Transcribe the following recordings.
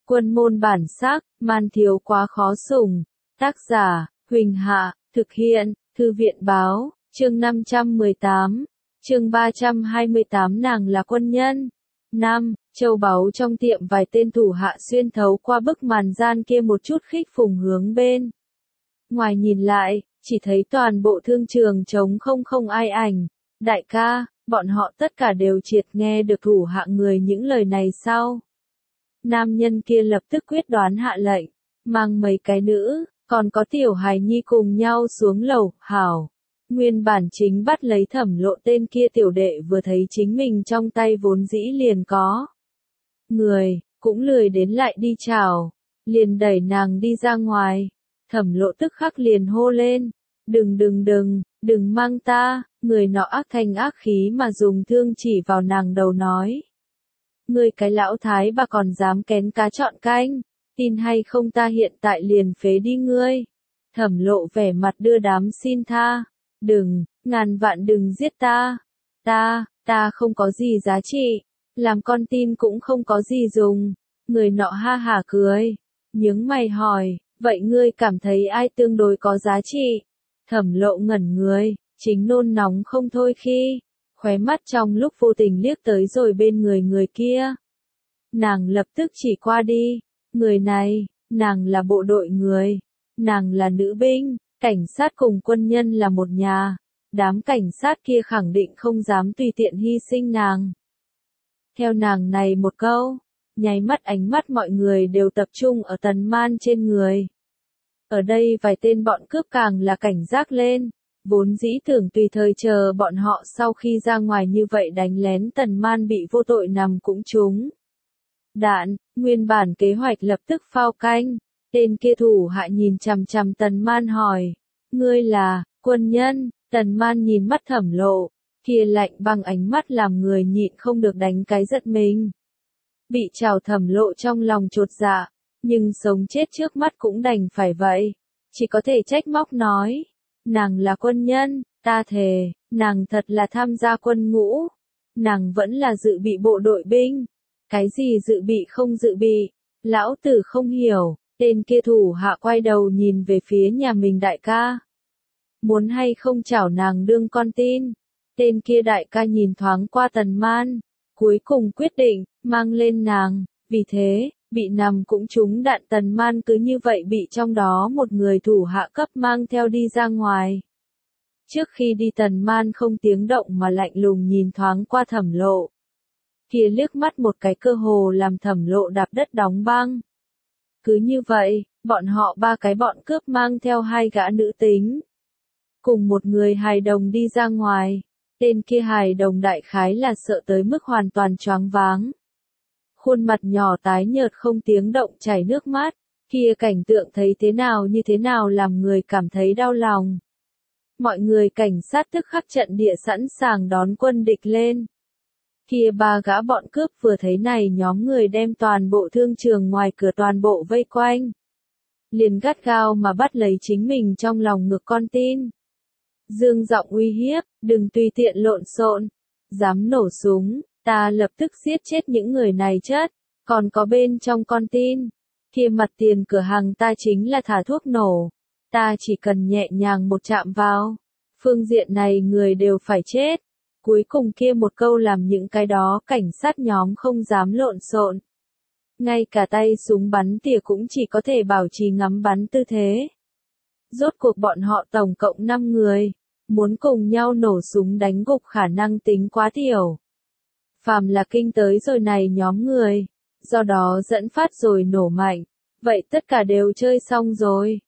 Quân môn bản sắc, man thiếu quá khó sủng. Tác giả, Huỳnh Hạ, thực hiện, Thư viện báo, chương 518, chương 328 nàng là quân nhân. 5. Châu báu trong tiệm vài tên thủ hạ xuyên thấu qua bức màn gian kia một chút khích phùng hướng bên ngoài nhìn lại, chỉ thấy toàn bộ thương trường trống không ai ảnh. Đại ca, bọn họ tất cả đều triệt nghe được thủ hạ người những lời này sau. Nam nhân kia lập tức quyết đoán hạ lệnh, mang mấy cái nữ, còn có tiểu hài nhi cùng nhau xuống lầu. Hảo. Nguyên bản chính bắt lấy Thẩm Lộ tên kia tiểu đệ vừa thấy chính mình trong tay vốn dĩ liền có người, cũng lười đến lại đi chào, liền đẩy nàng đi ra ngoài. Thẩm Lộ tức khắc liền hô lên, đừng mang ta. Người nọ ác thanh ác khí mà dùng thương chỉ vào nàng đầu nói. Ngươi cái lão thái bà còn dám kén cá chọn canh, tin hay không ta hiện tại liền phế đi ngươi. Thẩm Lộ vẻ mặt đưa đám xin tha, đừng, ngàn vạn đừng giết ta. Ta không có gì giá trị, làm con tin cũng không có gì dùng. Người nọ ha hả cười, nhướng mày hỏi, vậy ngươi cảm thấy ai tương đối có giá trị? Thẩm Lộ ngẩn người, chính nôn nóng không thôi khi, khóe mắt trong lúc vô tình liếc tới rồi bên người kia. Nàng lập tức chỉ qua đi, người này, nàng là bộ đội người, nàng là nữ binh, cảnh sát cùng quân nhân là một nhà, đám cảnh sát kia khẳng định không dám tùy tiện hy sinh nàng. Theo nàng này một câu, nháy mắt ánh mắt mọi người đều tập trung ở Tần Man trên người. Ở đây vài tên bọn cướp càng là cảnh giác lên, vốn dĩ tưởng tùy thời chờ bọn họ sau khi ra ngoài như vậy đánh lén Tần Man bị vô tội nằm cũng trúng đạn. Nguyên bản kế hoạch lập tức phao canh. Tên kia thủ hạ nhìn chằm chằm Tần Man hỏi, ngươi là quân nhân? Tần Man nhìn mắt Thẩm Lộ, kia lạnh băng ánh mắt làm người nhịn không được đánh cái giật mình. Bị trào Thẩm Lộ trong lòng chột dạ, nhưng sống chết trước mắt cũng đành phải vậy, chỉ có thể trách móc nói, nàng là quân nhân, ta thề, nàng thật là tham gia quân ngũ, nàng vẫn là dự bị bộ đội binh. Cái gì dự bị không dự bị, lão tử không hiểu. Tên kia thủ hạ quay đầu nhìn về phía nhà mình đại ca. Muốn hay không chảo nàng đương con tin. Tên kia đại ca nhìn thoáng qua Tần Man, cuối cùng quyết định, mang lên nàng. Vì thế, bị nằm cũng trúng đạn Tần Man cứ như vậy bị trong đó một người thủ hạ cấp mang theo đi ra ngoài. Trước khi đi Tần Man không tiếng động mà lạnh lùng nhìn thoáng qua Thẩm Lộ. Kia liếc mắt một cái cơ hồ làm Thẩm Lộ đạp đất đóng băng. Cứ như vậy, bọn họ ba cái bọn cướp mang theo hai gã nữ tính, cùng một người hài đồng đi ra ngoài. Tên kia hài đồng đại khái là sợ tới mức hoàn toàn choáng váng. Khuôn mặt nhỏ tái nhợt không tiếng động chảy nước mắt, kia cảnh tượng thấy thế nào làm người cảm thấy đau lòng. Mọi người cảnh sát tức khắc trận địa sẵn sàng đón quân địch lên. Kia ba gã bọn cướp vừa thấy này nhóm người đem toàn bộ thương trường ngoài cửa toàn bộ vây quanh. Liền gắt gao mà bắt lấy chính mình trong lòng ngực con tin. Dương giọng uy hiếp, đừng tùy tiện lộn xộn, dám nổ súng, ta lập tức giết chết những người này chết, còn có bên trong con tin. Kia mặt tiền cửa hàng ta chính là thả thuốc nổ, ta chỉ cần nhẹ nhàng một chạm vào, phương diện này người đều phải chết. Cuối cùng kia một câu làm những cái đó cảnh sát nhóm không dám lộn xộn. Ngay cả tay súng bắn tỉa cũng chỉ có thể bảo trì ngắm bắn tư thế. Rốt cuộc bọn họ tổng cộng 5 người, muốn cùng nhau nổ súng đánh gục khả năng tính quá thiểu. Phàm là kinh tới rồi này nhóm người, do đó dẫn phát rồi nổ mạnh, vậy tất cả đều chơi xong rồi.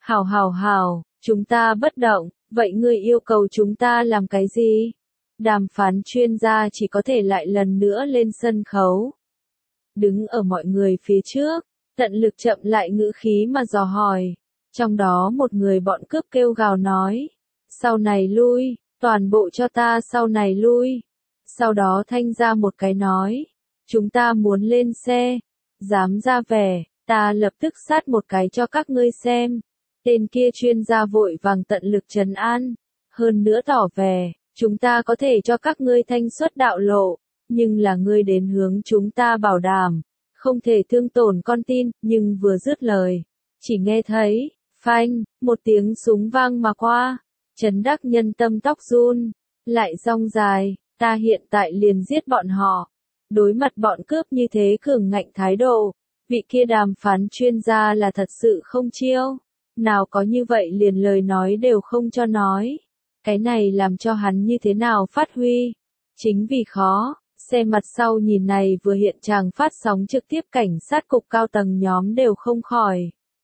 Hảo, chúng ta bất động, vậy ngươi yêu cầu chúng ta làm cái gì? Đàm phán chuyên gia chỉ có thể lại lần nữa lên sân khấu. Đứng ở mọi người phía trước, tận lực chậm lại ngữ khí mà dò hỏi. Trong đó một người bọn cướp kêu gào nói, sau này lui, toàn bộ cho ta sau này lui. Sau đó thanh ra một cái nói, chúng ta muốn lên xe, dám ra vẻ, ta lập tức sát một cái cho các ngươi xem. Tên kia chuyên gia vội vàng tận lực trấn an, hơn nữa tỏ vẻ, chúng ta có thể cho các ngươi thanh xuất đạo lộ, nhưng là ngươi đến hướng chúng ta bảo đảm, không thể thương tổn con tin, nhưng vừa dứt lời, chỉ nghe thấy, phanh, một tiếng súng vang mà qua, Trấn Đắc Nhân tâm tóc run, lại rong dài, ta hiện tại liền giết bọn họ. Đối mặt bọn cướp như thế cường ngạnh thái độ, vị kia đàm phán chuyên gia là thật sự không chiêu, nào có như vậy liền lời nói đều không cho nói. Cái này làm cho hắn như thế nào phát huy? Chính vì khó, xe mặt sau nhìn này vừa hiện tràng phát sóng trực tiếp cảnh sát cục cao tầng nhóm đều không khỏi.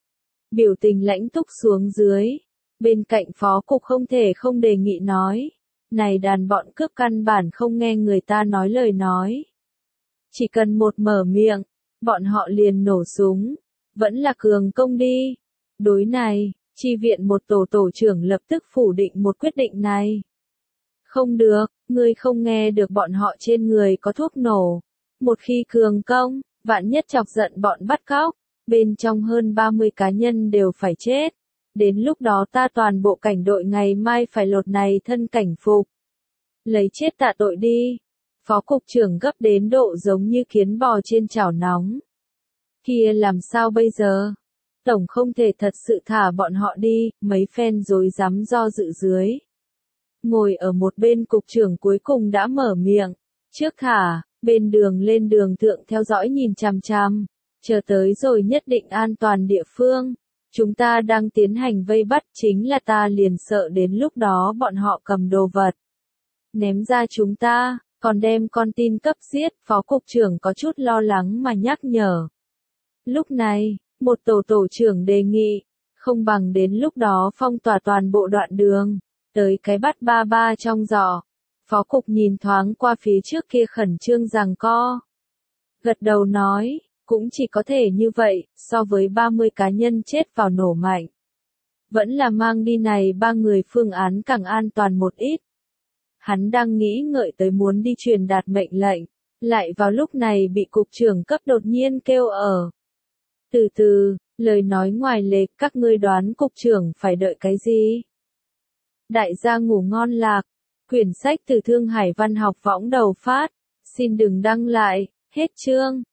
Biểu tình lãnh túc xuống dưới, bên cạnh phó cục không thể không đề nghị nói. Này đàn bọn cướp căn bản không nghe người ta nói lời nói. Chỉ cần một mở miệng, bọn họ liền nổ súng, vẫn là cường công đi. Đối này, chi viện một tổ trưởng lập tức phủ định một quyết định này. Không được, ngươi không nghe được bọn họ trên người có thuốc nổ. Một khi cường công, vạn nhất chọc giận bọn bắt cóc, bên trong hơn 30 cá nhân đều phải chết. Đến lúc đó ta toàn bộ cảnh đội ngày mai phải lột này thân cảnh phục. Lấy chết tạ tội đi. Phó cục trưởng gấp đến độ giống như kiến bò trên chảo nóng. Kia làm sao bây giờ? Tổng không thể thật sự thả bọn họ đi, mấy phen rối rắm do dự dưới. Ngồi ở một bên cục trưởng cuối cùng đã mở miệng. Trước thả, bên đường lên đường thượng theo dõi nhìn chằm chằm. Chờ tới rồi nhất định an toàn địa phương. Chúng ta đang tiến hành vây bắt, chính là ta liền sợ đến lúc đó bọn họ cầm đồ vật. Ném ra chúng ta, còn đem con tin cấp giết, phó cục trưởng có chút lo lắng mà nhắc nhở. Lúc này, một tổ trưởng đề nghị, không bằng đến lúc đó phong tỏa toàn bộ đoạn đường, tới cái bắt ba ba trong giỏ. Phó cục nhìn thoáng qua phía trước kia khẩn trương giằng co. Gật đầu nói, cũng chỉ có thể như vậy, so với 30 cá nhân chết vào nổ mạnh. Vẫn là mang đi này 3 người phương án càng an toàn một ít. Hắn đang nghĩ ngợi tới muốn đi truyền đạt mệnh lệnh, lại vào lúc này bị cục trưởng cấp đột nhiên kêu ở. Từ từ, lời nói ngoài lệch, các ngươi đoán cục trưởng phải đợi cái gì? Đại gia ngủ ngon lạc, quyển sách từ Thương Hải Văn học võng đầu phát, xin đừng đăng lại, hết chương.